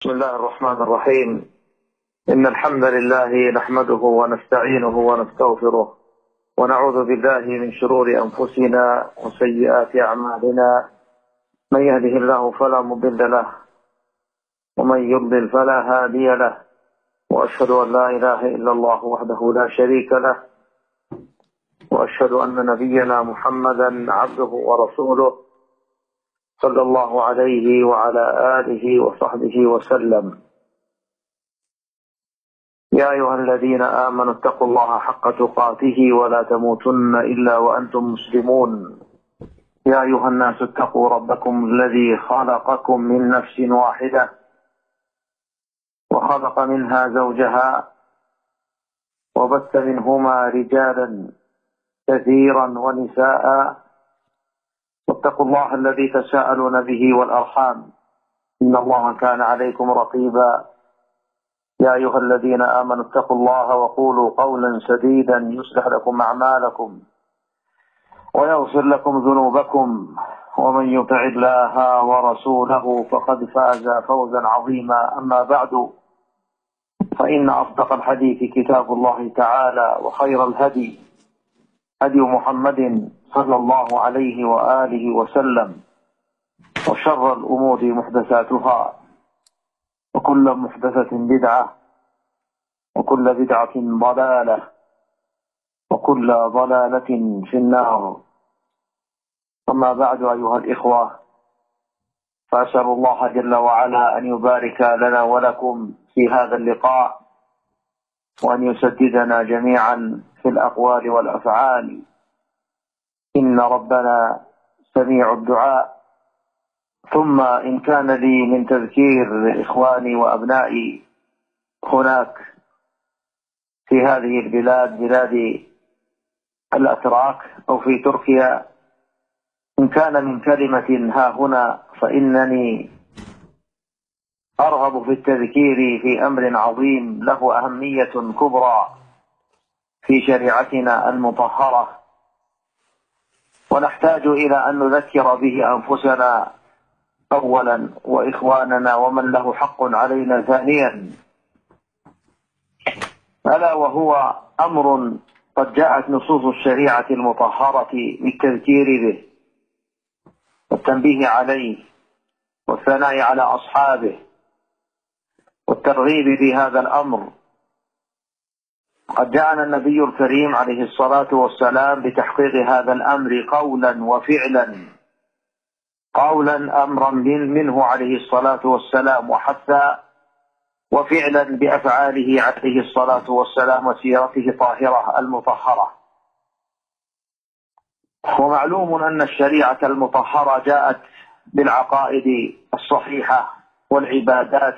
بسم الله الرحمن الرحيم. إن الحمد لله نحمده ونستعينه ونستغفره ونعوذ بالله من شرور أنفسنا وسيئات أعمالنا. من يهده الله فلا مضل له ومن يضلل فلا هادي له، وأشهد أن لا إله إلا الله وحده لا شريك له، وأشهد أن نبينا محمدا عبده ورسوله صلى الله عليه وعلى آله وصحبه وسلم. يا أيها الذين آمنوا اتقوا الله حق تقاته ولا تموتن إلا وأنتم مسلمون. يا أيها الناس اتقوا ربكم الذي خلقكم من نفس واحدة وخلق منها زوجها وبث منهما رجالا كثيرا ونساء، واتقوا الله الذي تساءلون به والأرحام إن الله كان عليكم رقيبا. يا أيها الذين آمنوا اتقوا الله وقولوا قولا سديدا يصلح لكم أعمالكم ويغفر لكم ذنوبكم، ومن يطع الله ورسوله فقد فاز فوزا عظيما. أما بعد، فإن أصدق الحديث كتاب الله تعالى، وخير الهدي هدي محمد صلى الله عليه وآله وسلم، وشر الأمور محدثاتها، وكل محدثة بدعة، وكل بدعة ضلالة، وكل ضلالة في النار. أما بعد، أيها الإخوة، فأسأل الله جل وعلا أن يبارك لنا ولكم في هذا اللقاء، وأن يسددنا جميعا في الأقوال والأفعال، إن ربنا سميع الدعاء. ثم إن كان لي من تذكير إخواني وأبنائي هناك في هذه البلاد، بلاد الأتراك أو في تركيا، إن كان من كلمة ها هنا، فإنني أرغب في التذكير في أمر عظيم له أهمية كبرى في شريعتنا المطهرة، ونحتاج إلى أن نذكر به أنفسنا أولا، وإخواننا ومن له حق علينا ثانيا، ألا وهو أمر قد جاءت نصوص الشريعة المطهرة بالتذكير به والتنبيه عليه والثناء على أصحابه والترغيب في هذا الأمر. قد جاءنا النبي الكريم عليه الصلاة والسلام بتحقيق هذا الأمر قولا وفعلا. قولا أمرا منه عليه الصلاة والسلام وحثا، وفعلا بأفعاله عليه الصلاة والسلام وسيرته الطاهرة المطهرة. ومعلوم أن الشريعة المطهرة جاءت بالعقائد الصحيحة والعبادات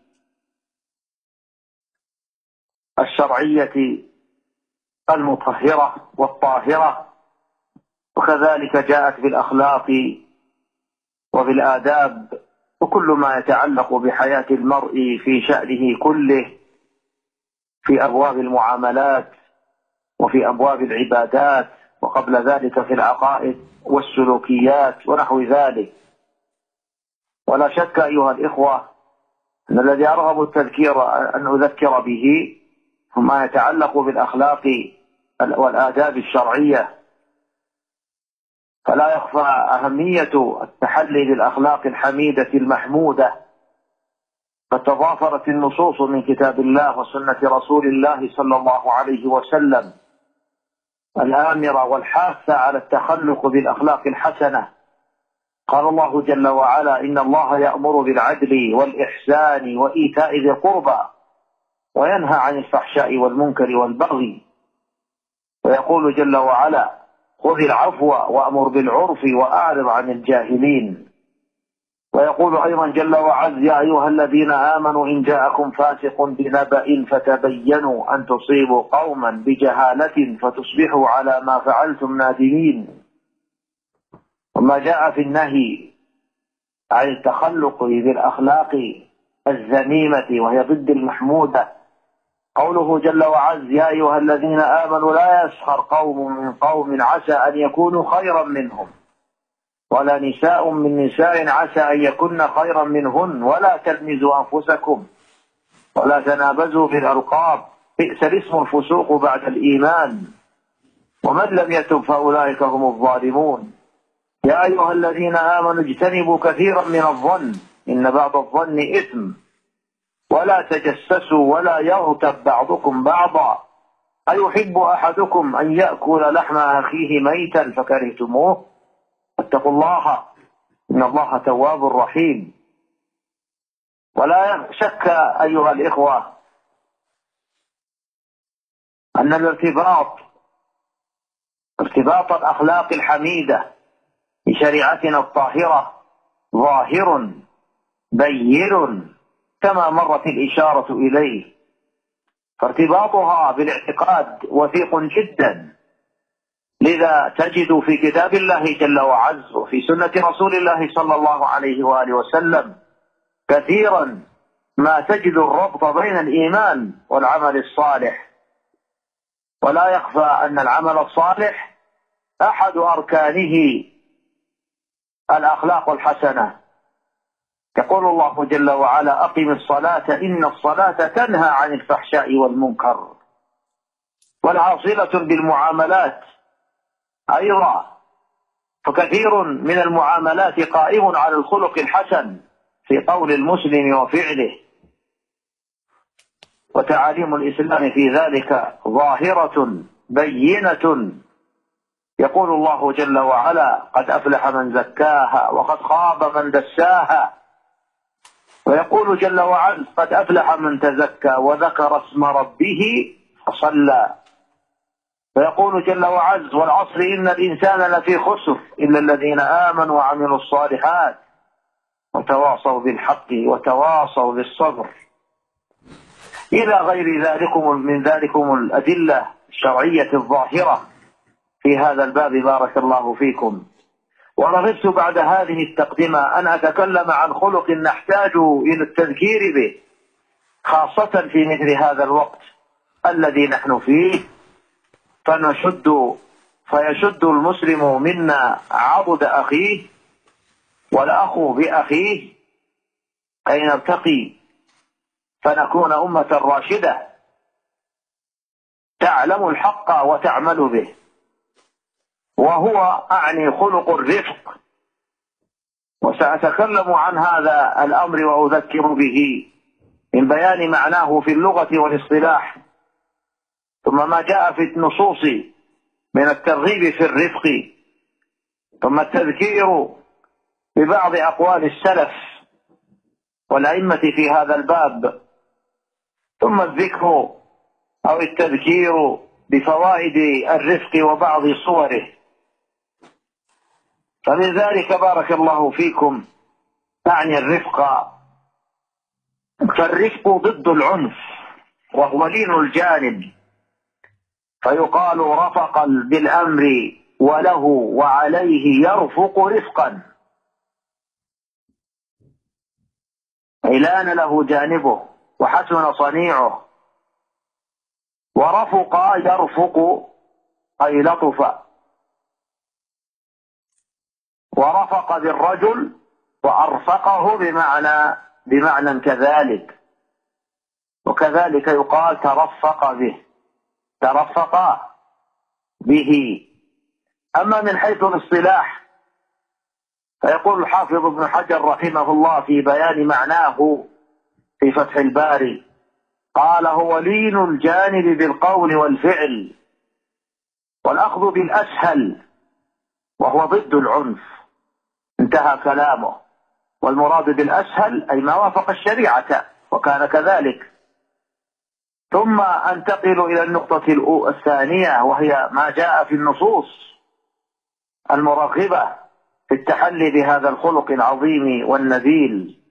الشرعية المطهرة والطاهرة، وكذلك جاءت بالأخلاق وبالآداب وكل ما يتعلق بحياة المرء في شأنه كله، في أبواب المعاملات وفي أبواب العبادات، وقبل ذلك في العقائد والسلوكيات ونحو ذلك. ولا شك أيها الإخوة أن الذي أرغب التذكير أن أذكر به هو ما يتعلق بالأخلاق والآداب الشرعية. فلا يخفى أهمية التحلي بالأخلاق الحميدة المحمودة، فتضافرت النصوص من كتاب الله وسنة رسول الله صلى الله عليه وسلم الآمرة والحاثة على التخلق بالأخلاق الحسنة. قال الله جل وعلا: إن الله يأمر بالعدل والإحسان وإيتاء ذي القربى وينهى عن الفحشاء والمنكر والبغي. ويقول جل وعلا: خذ العفو وأمر بالعرف وأعرض عن الجاهلين. ويقول أيضا جل وعز: يا أيها الذين آمنوا إن جاءكم فاسق بنبأ فتبينوا أن تصيبوا قوما بجهالة فتصبحوا على ما فعلتم نادمين. وما جاء في النهي عن التخلق بالأخلاق الذميمة وهي ضد المحمودة، قوله جل وعز: يا أيها الذين آمنوا لا يسخر قوم من قوم عسى أن يكونوا خيرا منهم ولا نساء من نساء عسى أن يكن خيرا منهن ولا تلمزوا أنفسكم ولا تنابزوا بالألقاب بئس الاسم الفسوق بعد الإيمان ومن لم يتب فأولئك هم الظالمون. يا أيها الذين آمنوا اجتنبوا كثيرا من الظن إن بعض الظن إثم ولا تجسسوا ولا يغتب بعضكم بعضا أيحب أحدكم أن يأكل لحم أخيه ميتا فكرهتموه واتقوا الله إن الله تواب رحيم. ولا شك أيها الإخوة أن ارتباط الأخلاق الحميدة بشريعتنا الطاهرة ظاهر بين كما مرت الإشارة إليه، فارتباطها بالاعتقاد وثيق جدا. لذا تجد في كتاب الله جل وعز وفي سنة رسول الله صلى الله عليه وآله وسلم كثيرا ما تجد الربط بين الإيمان والعمل الصالح. ولا يخفى أن العمل الصالح أحد أركانه الأخلاق الحسنة. يقول الله جل وعلا أقم الصلاة إن الصلاة تنهى عن الفحشاء والمنكر. ولها صلة بالمعاملات أيضا، فكثير من المعاملات قائم على الخلق الحسن في قول المسلم وفعله، وتعاليم الإسلام في ذلك ظاهرة بينة. يقول الله جل وعلا قد أفلح من زكاها وقد خاب من دساها، ويقول جل وعلا قد أفلح من تزكى وذكر اسم ربه فصلى، ويقول جل وعز والعصر إن الإنسان لفي خسر إلا الذين آمنوا وعملوا الصالحات وتواصوا بالحق وتواصوا بالصبر إلى غير ذلكم الأدلة الشرعية الظاهرة في هذا الباب. بارك الله فيكم. ورغبت بعد هذه التقدمة أن أتكلم عن خلق نحتاج إلى التذكير به، خاصة في مثل هذا الوقت الذي نحن فيه، فيشد المسلم منا عضد أخيه والأخ بأخيه كي نرتقي فنكون أمة راشدة تعلم الحق وتعمل به، وهو أعني خلق الرفق. وسأتكلم عن هذا الأمر وأذكر به من بيان معناه في اللغة والاصطلاح، ثم ما جاء في النصوص من الترغيب في الرفق، ثم التذكير ببعض أقوال السلف والأئمة في هذا الباب، ثم الذكر أو التذكير بفوائد الرفق وبعض صوره. فمن ذلك بارك الله فيكم أعني الرفق، فالرفق ضد العنف وهو لين الجانب، فيقال رفق بالأمر وله وعليه يرفق رفقا، أي لان له جانبه وحسن صنيعه. ورفق يرفق أي لطف، ورفق بالرجل وأرفقه بمعنى كذلك، وكذلك يقال ترفق به. أما من حيث الاصطلاح فيقول الحافظ ابن حجر رحمه الله في بيان معناه في فتح الباري قال هو لين الجانب بالقول والفعل والأخذ بالأسهل وهو ضد العنف. انتهى كلامه. والمراد بالأسهل أي ما وافق الشريعة وكان كذلك. ثم أنتقل إلى النقطة الثانية وهي ما جاء في النصوص المرغبة في التحلي بهذا الخلق العظيم والنبيل.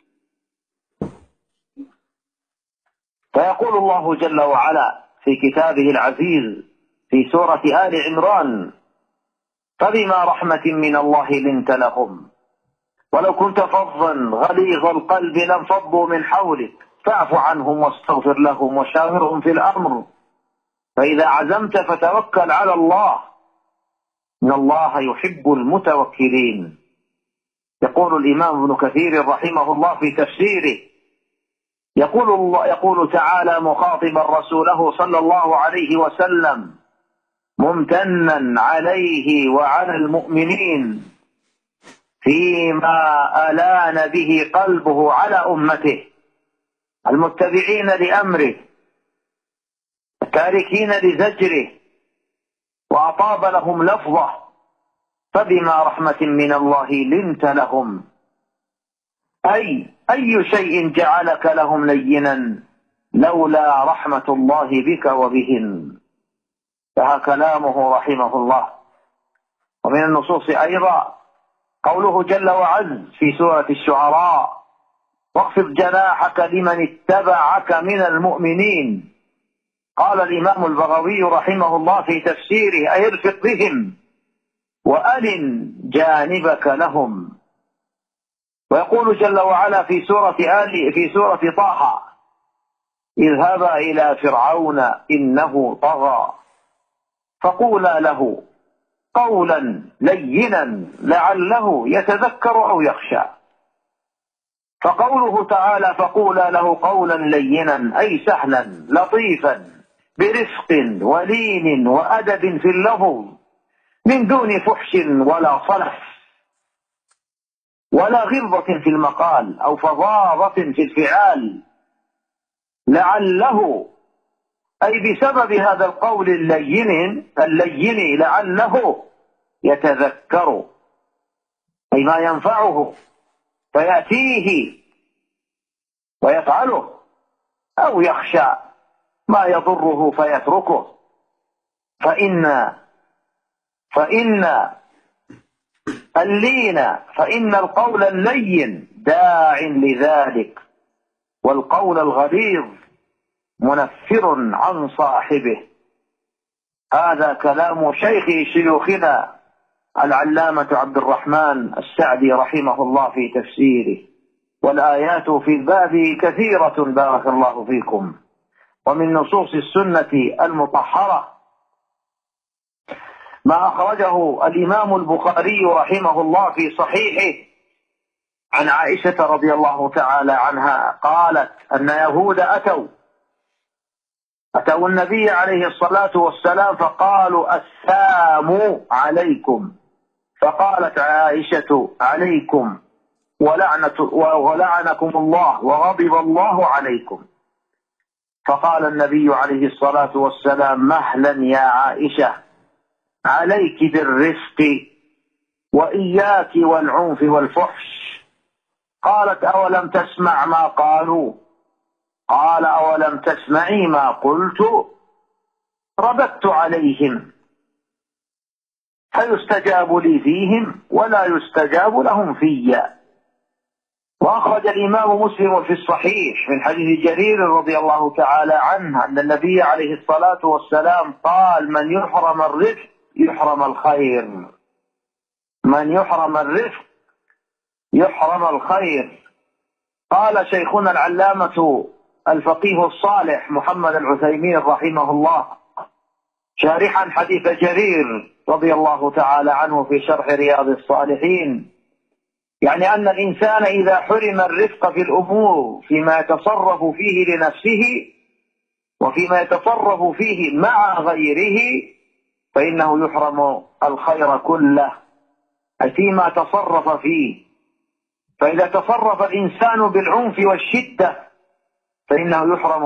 فيقول الله جل وعلا في كتابه العزيز في سورة آل عمران فبما رحمة من الله لنت لهم ولو كنت فظا غليظ القلب لانفضوا من حولك فاعف عنهم واستغفر لهم وشاورهم في الأمر فإذا عزمت فتوكل على الله إن الله يحب المتوكلين. يقول الإمام ابن كثير رحمه الله في تفسيره، يقول تعالى مخاطبا رسوله صلى الله عليه وسلم ممتنا عليه وعلى المؤمنين فيما ألان به قلبه على أمته المتبعين لأمره التاركين لزجره، وأطاب لهم لفظه، فبما رحمة من الله لنت لهم، أي شيء جعلك لهم لينا لولا رحمة الله بك وبهم. فها كلامه رحمه الله. ومن النصوص أيضا قوله جل وعز في سورة الشعراء واخفض جناحك لمن اتبعك من المؤمنين. قال الإمام البغوي رحمه الله في تفسيره أي ارفق بهم وألن جانبك لهم. ويقول جل وعلا في سورة طه اذهبا إلى فرعون إنه طغى فقولا له قولا لينا لعله يتذكر أو يخشى. فقوله تعالى فقولا له قولا لينا أي سهلا لطيفا برفق ولين وأدب في اللفظ من دون فحش ولا صلف ولا غلظة في المقال أو فظاظة في الفعال، لعله أي بسبب هذا القول اللين لعله يتذكر أي ما ينفعه فيأتيه ويفعله، أو يخشى ما يضره فيتركه. فإن القول اللين داع لذلك، والقول الغليظ منفر عن صاحبه. هذا كلام شيخ شيوخنا العلامة عبد الرحمن السعدي رحمه الله في تفسيره، والآيات في الباب كثيرة بارك الله فيكم. ومن نصوص السنة المطهرة ما أخرجه الإمام البخاري رحمه الله في صحيحه عن عائشة رضي الله تعالى عنها قالت أن يهود أتوا النبي عليه الصلاة والسلام فقالوا السام عليكم، فقالت عائشة عليكم ولعنكم الله وغضب الله عليكم. فقال النبي عليه الصلاة والسلام مهلا يا عائشة عليك بالرفق وإياك والعنف والفحش. قالت أولم تسمع ما قالوا؟ قال أولم تسمعي ما قلت؟ رددت عليهم فيستجاب لي فيهم ولا يستجاب لهم فيا. وأخرج الإمام مسلم في الصحيح من حديث جرير رضي الله تعالى عنه أن النبي عليه الصلاة والسلام قال من يحرم الرفق يحرم الخير، من يحرم الرفق يحرم الخير. قال شيخنا العلامة الفقيه الصالح محمد العثيمين رحمه الله شارحا حديث جرير رضي الله تعالى عنه في شرح رياض الصالحين، يعني أن الإنسان إذا حرم الرفق في الأمور فيما يتصرف فيه لنفسه وفيما يتصرف فيه مع غيره فإنه يحرم الخير كله، أي فيما تصرف فيه. فإذا تصرف الإنسان بالعنف والشدة فإنه يحرم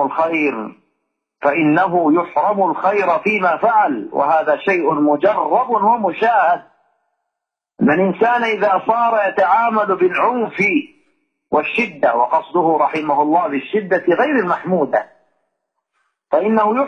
الخير فيما فعل، وهذا شيء مجرب ومشاهد. أن الإنسان إذا صار يتعامل بالعنف والشدة، وقصده رحمه الله بالشدة غير المحمودة، فإنه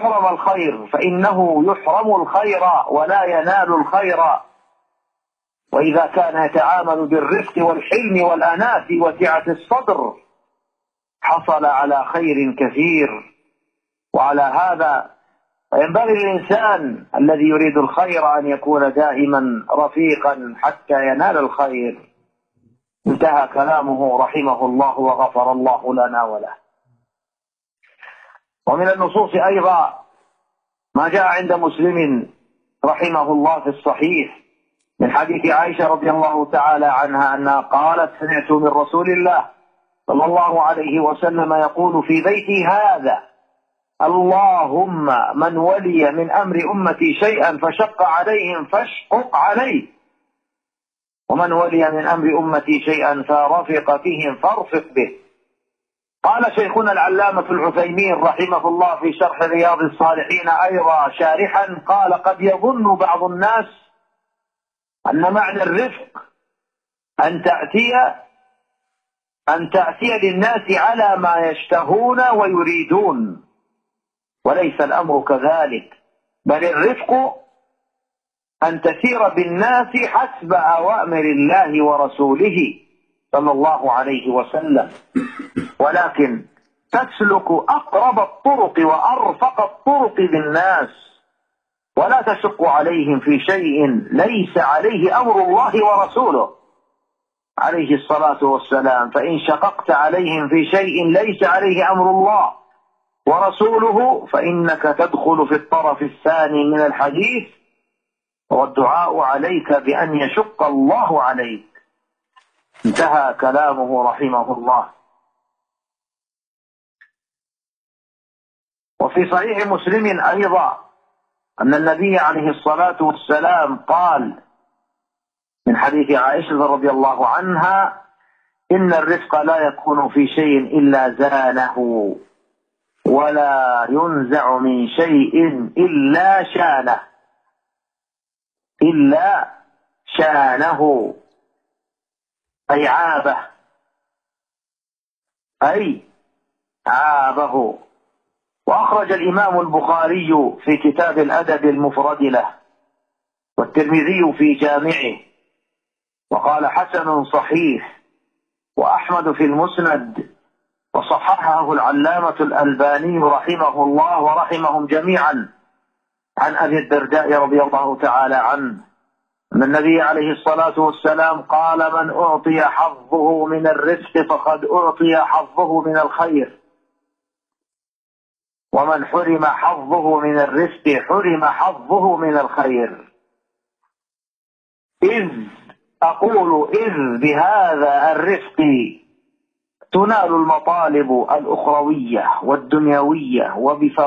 يحرم الخير ولا ينال الخير. وإذا كان يتعامل بالرفق والحلم والأناة وسعة الصدر حصل على خير كثير. وعلى هذا ينبغي للإنسان الذي يريد الخير أن يكون دائما رفيقا حتى ينال الخير. انتهى كلامه رحمه الله وغفر الله لنا وله. ومن النصوص أيضا ما جاء عند مسلم رحمه الله في الصحيح من حديث عائشة رضي الله تعالى عنها أنها قالت: سمعت من رسول الله صلى الله عليه وسلم يقول في بيتي هذا: اللهم من ولي من أمر أمتي شيئا فشق عليهم فاشقق عليه، ومن ولي من أمر أمتي شيئا فرفق بهم فارفق به. قال شيخنا العلامة العثيمين رحمه الله في شرح رياض الصالحين أيضا شارحا، قال: قد يظن بعض الناس أن معنى الرفق أن تأتي للناس على ما يشتهون ويريدون، وليس الأمر كذلك، بل الرفق أن تسير بالناس حسب أوامر الله ورسوله صلى الله عليه وسلم، ولكن تسلك أقرب الطرق وأرفق الطرق بالناس، ولا تشق عليهم في شيء ليس عليه أمر الله ورسوله عليه الصلاة والسلام. فإن شققت عليهم في شيء ليس عليه أمر الله ورسوله فإنك تدخل في الطرف الثاني من الحديث، والدعاء عليك بأن يشق الله عليك. انتهى كلامه رحمه الله. وفي صحيح مسلم أيضا أن النبي عليه الصلاة والسلام قال من حديث عائشة رضي الله عنها: إن الرفق لا يكون في شيء إلا زانه، ولا ينزع من شيء إلا شانه، أي عابه. وأخرج الإمام البخاري في كتاب الأدب المفرد له، والترمذي في جامعه، وقال: حسن صحيح. وأحمد في المسند، وصححه العلامة الألباني رحمه الله ورحمهم جميعا، عن أبي الدرداء رضي الله تعالى عنه أن النبي عليه الصلاة والسلام قال: من أعطي حظه من الرزق فقد أعطي حظه من الخير، ومن حرم حظه من الرزق حرم حظه من الخير. إذ بهذا الرفق تنال المطالب الأخروية والدنيوية،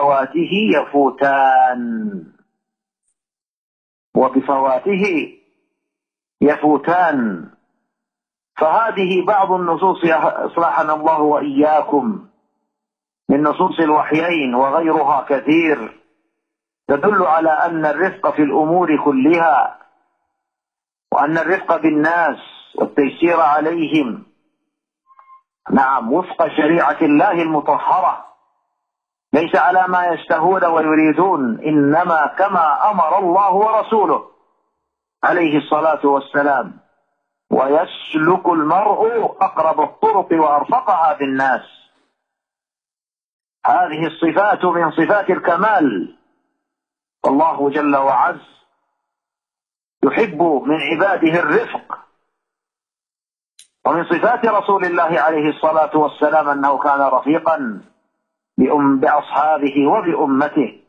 وبفواته يفوتان. فهذه بعض النصوص أصلحنا الله وإياكم من نصوص الوحيين، وغيرها كثير، تدل على أن الرفق في الأمور كلها، وأن الرفق بالناس والتيسير عليهم وفق شريعة الله المطهرة، ليس على ما يشتهون ويريدون، إنما كما أمر الله ورسوله عليه الصلاة والسلام. ويسلك المرء أقرب الطرق وأرفقها بالناس. هذه الصفات من صفات الكمال، والله جل وعز يحب من عباده الرفق. ومن صفات رسول الله عليه الصلاة والسلام أنه كان رفيقا بأصحابه وبأمته،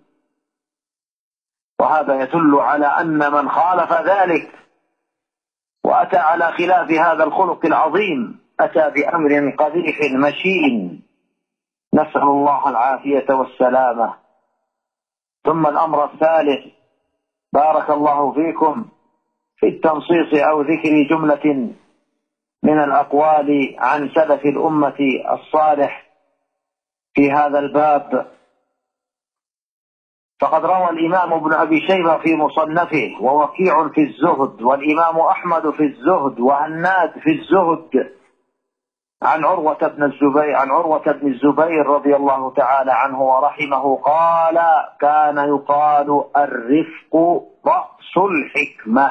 وهذا يدل على أن من خالف ذلك وأتى على خلاف هذا الخلق العظيم أتى بأمر قبيح مشين، نسأل الله العافية والسلامة. ثم الأمر الثالث، بارك الله فيكم، في التنصيص أو ذكر جملة من الأقوال عن سلف الأمة الصالح في هذا الباب. فقد روى الإمام ابن أبي شيبة في مصنفه، ووكيع في الزهد، والإمام أحمد في الزهد، وهناد في الزهد، عن عروة بن الزبير رضي الله تعالى عنه ورحمه قال: كان يقال الرفق رأس الحكمة.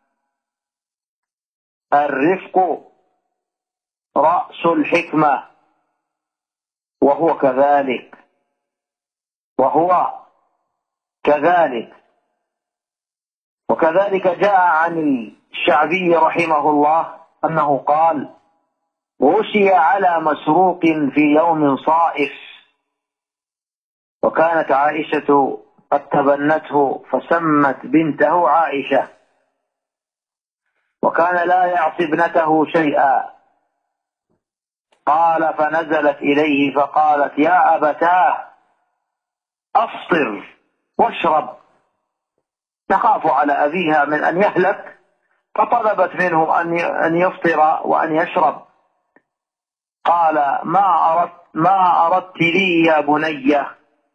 الرفق رأس الحكمة، وهو كذلك. وكذلك جاء عن الشعبي رحمه الله أنه قال: غشي على مسروق في يوم صائف، وكانت عائشة قد تبنته فسمت بنته عائشة، وكان لا يعصي ابنته شيئا. قال فنزلت إليه فقالت يا أبتاه أفطر واشرب، تخاف على أبيها من أن يهلك، فطلبت منه أن يفطر وأن يشرب. قال ما أردت لي يا بني؟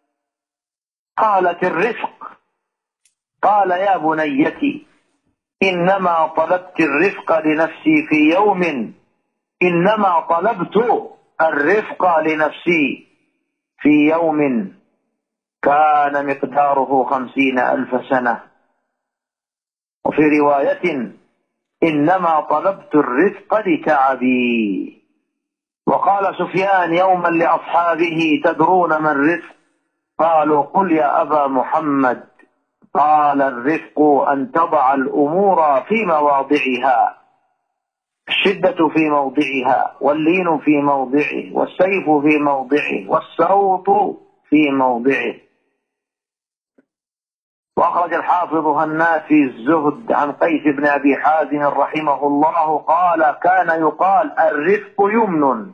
قالت الرفق. قال يا بنيتي إنما طلبت الرفق لنفسي في يوم، إنما طلبت الرفق لنفسي في يوم كان مقداره 50,000 سنة. وفي رواية إنما طلبت الرفق لتعبي. وقال سفيان يوما لأصحابه تدرون ما الرفق؟ قالوا قل يا أبا محمد. قال الرفق أن تضع الأمور في مواضعها، الشدة في موضعها، واللين في موضعه، والسيف في موضعه، والسوط في موضعه. وأخرج الحافظ هناس في الزهد عن قيس بن أبي حازم رحمه الله قال كان يقال الرفق يمن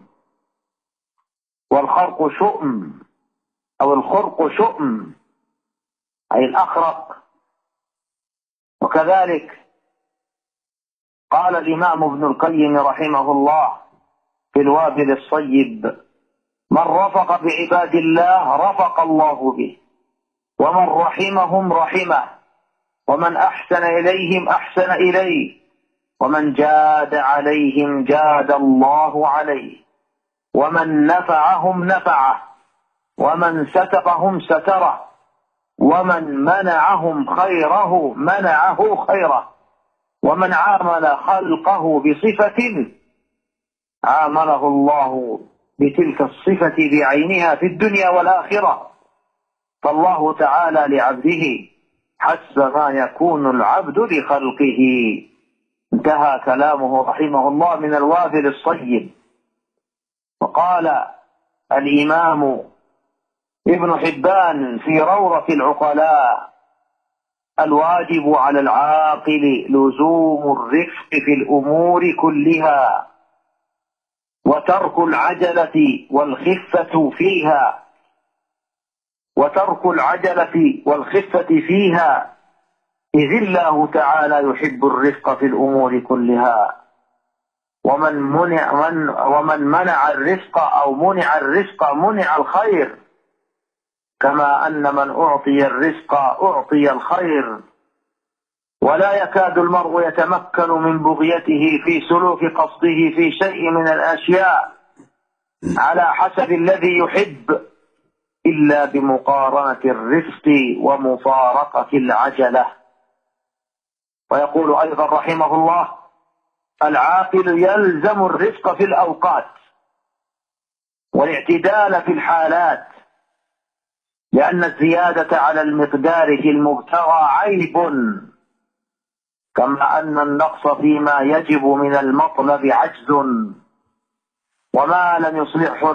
والخرق شؤم، أو الخرق شؤم أي الأخرق. وكذلك قال الإمام ابن القيم رحمه الله في الوابل الصيب من رفق بعباد الله رفق الله به، ومن رحمهم رحمه، ومن أحسن إليهم أحسن إليه، ومن جاد عليهم جاد الله عليه، ومن نفعهم نفعه، ومن سترهم ستره، ومن منعهم خيره منعه خيره، ومن عامل خلقه بصفة عامله الله بتلك الصفة بعينها في الدنيا والآخرة. فالله تعالى لعبده حسب ما يكون العبد لخلقه. انتهى كلامه رحمه الله من الوابل الصيب. وقال الإمام ابن حبان في روضة العقلاء الواجب على العاقل لزوم الرفق في الأمور كلها، وترك العجلة والخفة فيها، وترك العجلة والخفة فيها، إذ الله تعالى يحب الرفق في الأمور كلها. ومن منع الرفق أو منع الرفق منع الخير، كما أن من أعطي الرزق أعطي الخير. ولا يكاد المرء يتمكن من بغيته في سلوك قصده في شيء من الأشياء على حسب الذي يحب إلا بمقارنة الرفق ومفارقة العجلة. ويقول أيضا رحمه الله العاقل يلزم الرفق في الأوقات والاعتدال في الحالات، لأن الزيادة على المقدار في المبتغى عيب، كما أن النقص فيما يجب من المطلب عجز. وما لم يصلحه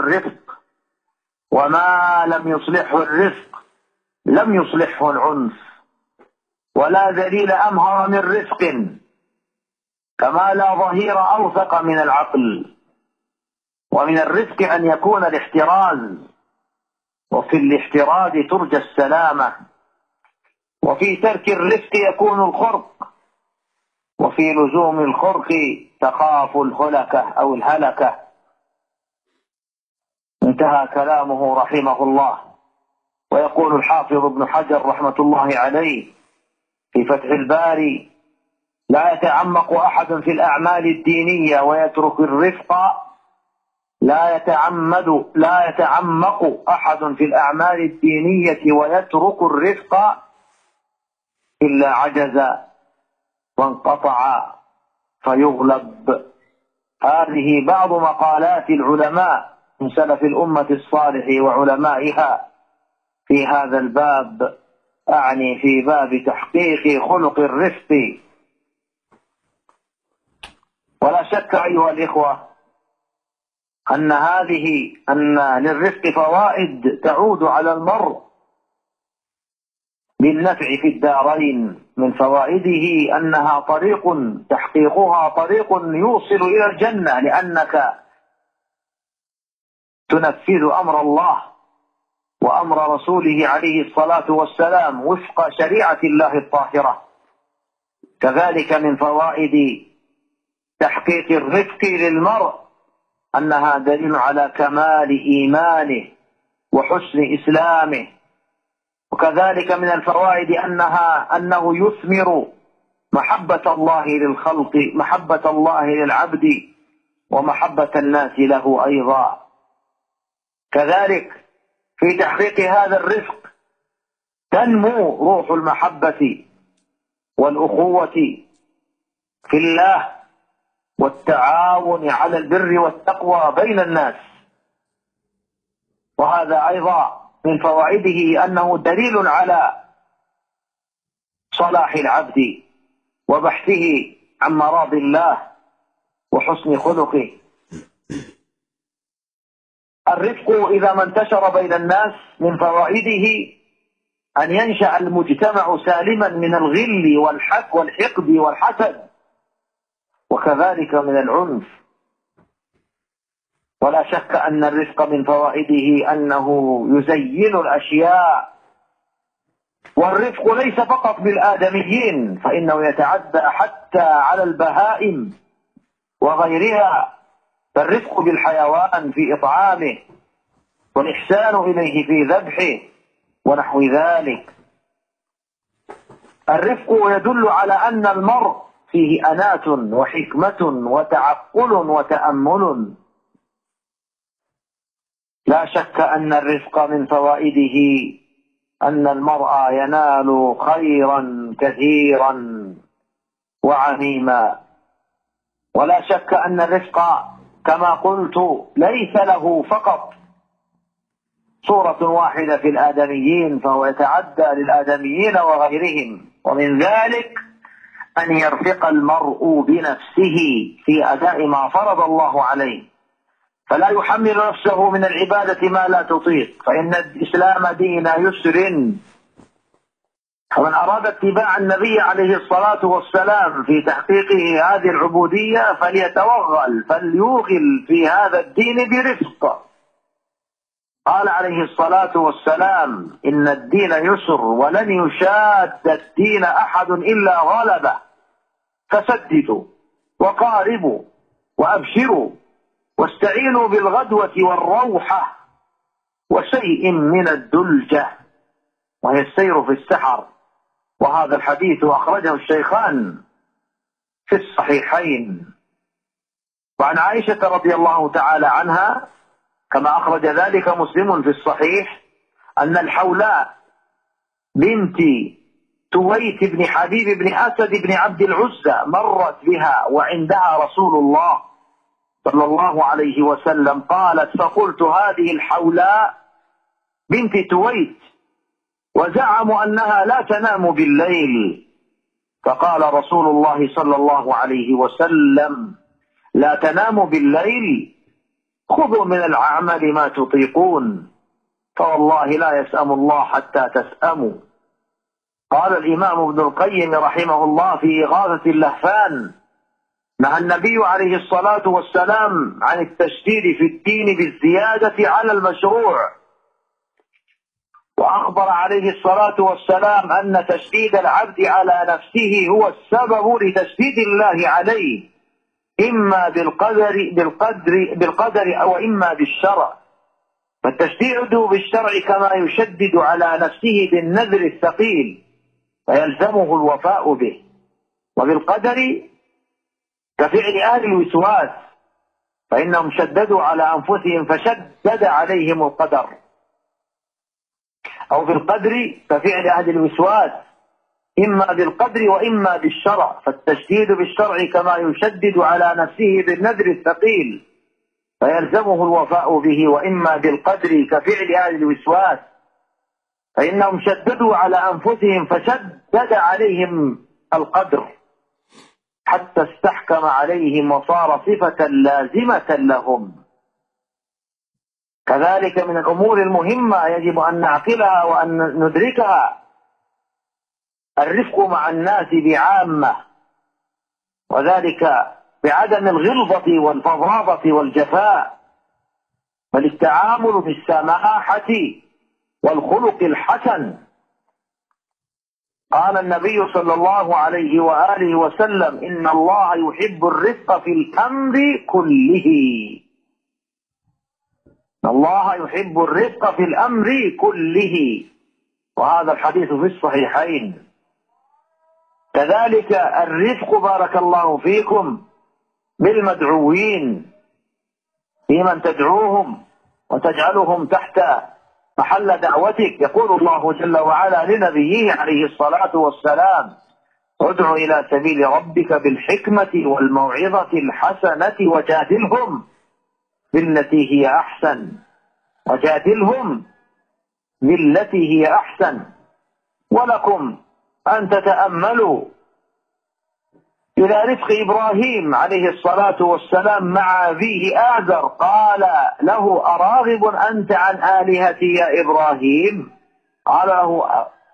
الرفق لم يصلحه العنف، ولا ذليل أمهر من رفق، كما لا ظهير أوثق من العقل. ومن الرفق أن يكون الاحتراز، وفي الاحتراز ترجى السلامة، وفي ترك الرفق يكون الخرق، وفي لزوم الخرق تخاف الهلكة أو الهلكة. انتهى كلامه رحمه الله. ويقول الحافظ ابن حجر رحمة الله عليه في فتح الباري لا يتعمق أحد في الأعمال الدينية ويترك الرفق، لا يتعمق أحد في الأعمال الدينية ويترك الرفق إلا عجز وانقطع فيغلب. هذه بعض مقالات العلماء من سلف الأمة الصالح وعلمائها في هذا الباب، أعني في باب تحقيق خلق الرفق. ولا شك أيها الإخوة أن للرفق فوائد تعود على المرء بالنفع في الدارين. من فوائده أنها طريق تحقيقها طريق يوصل إلى الجنة، لأنك تنفذ أمر الله وأمر رسوله عليه الصلاة والسلام وفق شريعة الله الطاهرة. كذلك من فوائد تحقيق الرفق للمرء أنها دليل على كمال إيمانه وحسن إسلامه. وكذلك من الفوائد أنه يثمر محبة الله للخلق، محبة الله للعبد، ومحبة الناس له أيضا. كذلك في تحقيق هذا الرفق تنمو روح المحبة والأخوة في الله والتعاون على البر والتقوى بين الناس. وهذا أيضا من فوائده أنه دليل على صلاح العبد وبحثه عن مراضي الله وحسن خلقه. الرفق إذا ما انتشر بين الناس من فوائده أن ينشأ المجتمع سالما من الغل والحقد والحسد، وكذلك من العنف. ولا شك أن الرفق من فوائده أنه يزين الأشياء. والرفق ليس فقط بالآدميين، فإنه يتعدى حتى على البهائم وغيرها. فالرفق بالحيوان في إطعامه والإحسان إليه في ذبحه ونحو ذلك. الرفق يدل على أن المرء فيه أناة وحكمة وتعقل وتأمل. لا شك أن الرفق من فوائده أن المرء ينال خيرا كثيرا وعميما. ولا شك أن الرفق كما قلت ليس له فقط صورة واحدة في الآدميين، فهو يتعدى للآدميين وغيرهم. ومن ذلك أن يرفق المرء بنفسه في أداء ما فرض الله عليه، فلا يحمل نفسه من العبادة ما لا تطيق، فإن الإسلام دين يسر. فمن أراد اتباع النبي عليه الصلاة والسلام في تحقيقه هذه العبودية فليتوغل، فليوغل في هذا الدين برفق. قال عليه الصلاة والسلام: إن الدين يسر ولن يشاد الدين أحد إلا غلبه، فسددوا وقاربوا وأبشروا واستعينوا بالغدوة والروحة وشيء من الدلجة، وهي السير في السحر. وهذا الحديث أخرجه الشيخان في الصحيحين. وعن عائشة رضي الله تعالى عنها كما أخرج ذلك مسلم في الصحيح أن الحولاء بنت تويت بن حبيب بن أسد بن عبد العزى مرت بها وعندها رسول الله صلى الله عليه وسلم. قالت: فقلت: هذه الحولاء بنت تويت، وزعموا أنها لا تنام بالليل. فقال رسول الله صلى الله عليه وسلم: لا تنام بالليل، خذوا من الأعمال ما تطيقون، فوالله لا يسأم الله حتى تسأموا. قال الإمام ابن القيم رحمه الله في إغاثة اللهفان: نهى النبي عليه الصلاة والسلام عن التشديد في الدين بالزيادة على المشروع، وأخبر عليه الصلاة والسلام أن تشديد العبد على نفسه هو السبب لتشديد الله عليه، إما بالقدر أو إما بالشرع. فالتشديد بالشرع كما يشدد على نفسه بالنذر الثقيل فيلزمه الوفاء به، وبالقدر كفعل أهل الوسواس فإنهم شددوا على أنفسهم فشدد عليهم القدر، أو بالقدر كفعل أهل الوسواس إما بالقدر وإما بالشرع. فالتشديد بالشرع كما يشدد على نفسه بالنذر الثقيل فيلزمه الوفاء به، وإما بالقدر كفعل أهل الوسواس فإنهم شددوا على أنفسهم فشدد عليهم القدر حتى استحكم عليهم وصار صفة لازمة لهم. كذلك من الأمور المهمة يجب أن نعقلها وأن ندركها الرفق مع الناس بعامة، وذلك بعدم الغلظة والفظاظة والجفاء، بل التعامل بالسماحة والخلق الحسن. قال النبي صلى الله عليه وآله وسلم: إن الله يحب الرفق في الأمر كله. إن الله يحب الرفق في الأمر كله، وهذا الحديث في الصحيحين. كذلك الرفق بارك الله فيكم بالمدعوين، في من تدعوهم وتجعلهم تحت محل دعوتك. يقول الله جل وعلا لنبيه عليه الصلاة والسلام: ادع إلى سبيل ربك بالحكمة والموعظة الحسنة وجادلهم بالتي هي أحسن. وجادلهم بالتي هي أحسن. ولكم أن تتأملوا إلى رفق إبراهيم عليه الصلاة والسلام مع أبيه آزر. قال له: أراغب أنت عن آلهتي يا إبراهيم؟ قال له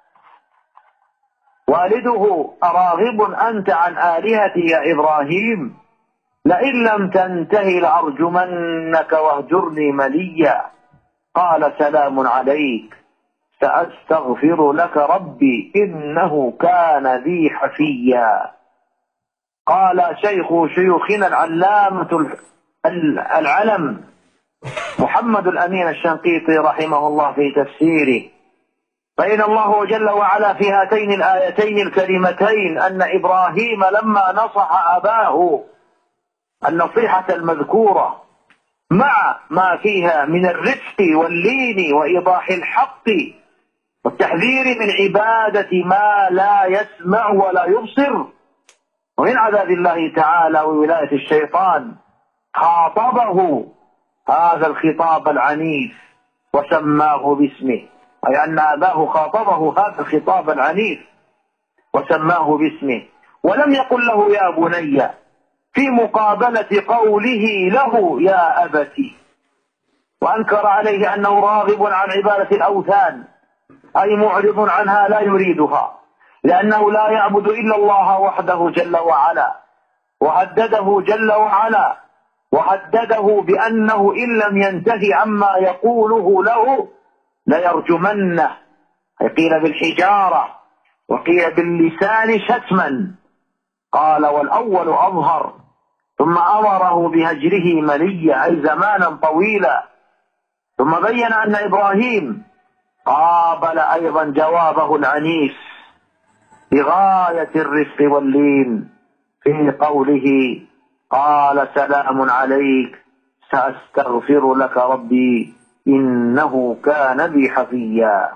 والده: أراغب أنت عن آلهتي يا إبراهيم؟ لئن لم تنته لأرجمنك واهجرني مليا. قال: سلام عليك، سأستغفر لك ربي إنه كان بي حفيا. قال شيخ شيوخنا العلامة العلم محمد الأمين الشنقيطي رحمه الله في تفسيره: فإن الله جل وعلا في هاتين الآيتين الكريمتين أن إبراهيم لما نصح أباه النصيحة المذكورة مع ما فيها من الرفق واللين وإيضاح الحق والتحذير من عبادة ما لا يسمع ولا يبصر ومن عذاب الله تعالى وولاية الشيطان، خاطبه هذا الخطاب العنيف وسماه باسمه، أي أن أباه خاطبه هذا الخطاب العنيف وسماه باسمه، ولم يقل له يا بني في مقابلة قوله له يا أبتي، وأنكر عليه أنه راغب عن عبادة الأوثان، أي معرض عنها لا يريدها، لأنه لا يعبد إلا الله وحده جل وعلا. وهدده بأنه إن لم ينتهي عما يقوله له ليرجمنه، قيل بالحجارة وقيل باللسان شتما. قال: والأول أظهر. ثم أمره بهجره مليا، أي زمانا طويلا. ثم بين أن إبراهيم قابل أيضا جوابه العنيف بغاية الرفق واللين في قوله: قال سلام عليك، سأستغفر لك ربي إنه كان بي حفيا.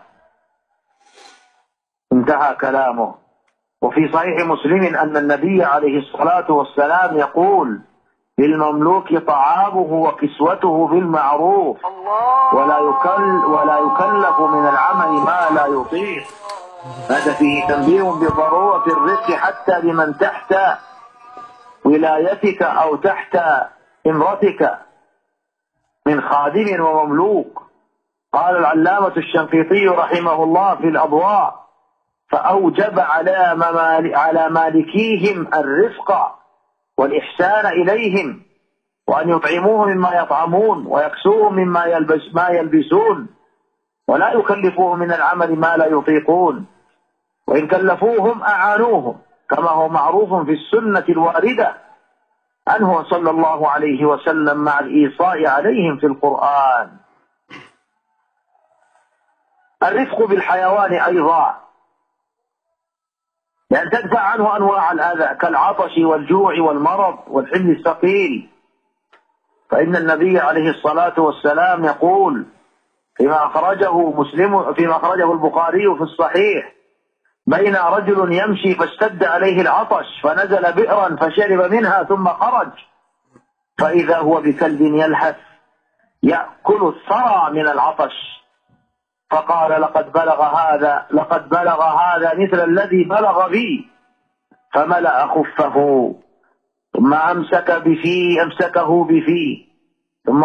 انتهى كلامه. وفي صحيح مسلم أن النبي عليه الصلاة والسلام يقول: للمملوك طعامه وكسوته بالمعروف، ولا يكلف من العمل ما لا يطيق. هذا فيه تنبيه بضرورة الرفق حتى بمن تحت ولايتك أو تحت امرتك من خادم ومملوك. قال العلامة الشنقيطي رحمه الله في الأضواء: فأوجب على مالكيهم الرفق والإحسان إليهم، وأن يطعموه مما يطعمون ويكسوهم ما يلبسون، ولا يكلفوهم من العمل ما لا يطيقون، وإن كلفوهم أعانوهم، كما هو معروف في السنة الواردة عنه صلى الله عليه وسلم مع الإيصاء عليهم في القرآن. الرفق بالحيوان أيضا، لأن تدفع عنه أنواع الأذى كالعطش والجوع والمرض والحمل الثقيل. فإن النبي عليه الصلاة والسلام يقول فيما أخرجه البخاري في الصحيح: بين رجل يمشي فاشتد عليه العطش فنزل بئرا فشرب منها ثم خرج، فإذا هو بكلب يلهث يأكل الثرى من العطش، فقال: لقد بلغ هذا مثل الذي بلغ بي، فملأ خفه ثم أمسكه بفيه ثم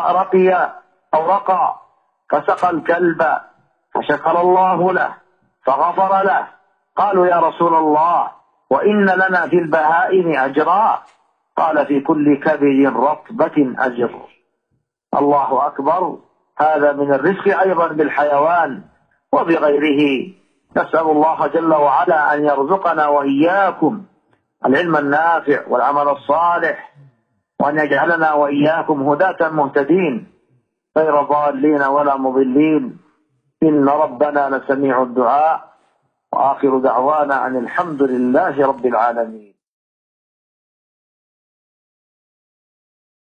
رقى فسقى الكلب، فشكر الله له فغفر له قالوا يا رسول الله وإن لنا في البهائم أجرا؟ قال في كل كبد رطبة أجر. الله أكبر. هذا من الرزق أيضا بالحيوان وبغيره. نسأل الله جل وعلا أن يرزقنا وإياكم العلم النافع والعمل الصالح، وأن يجعلنا وإياكم هداة مهتدين غير ضالين ولا مضلين، إن ربنا لسميع الدعاء. وآخر دعوانا أن الحمد لله رب العالمين.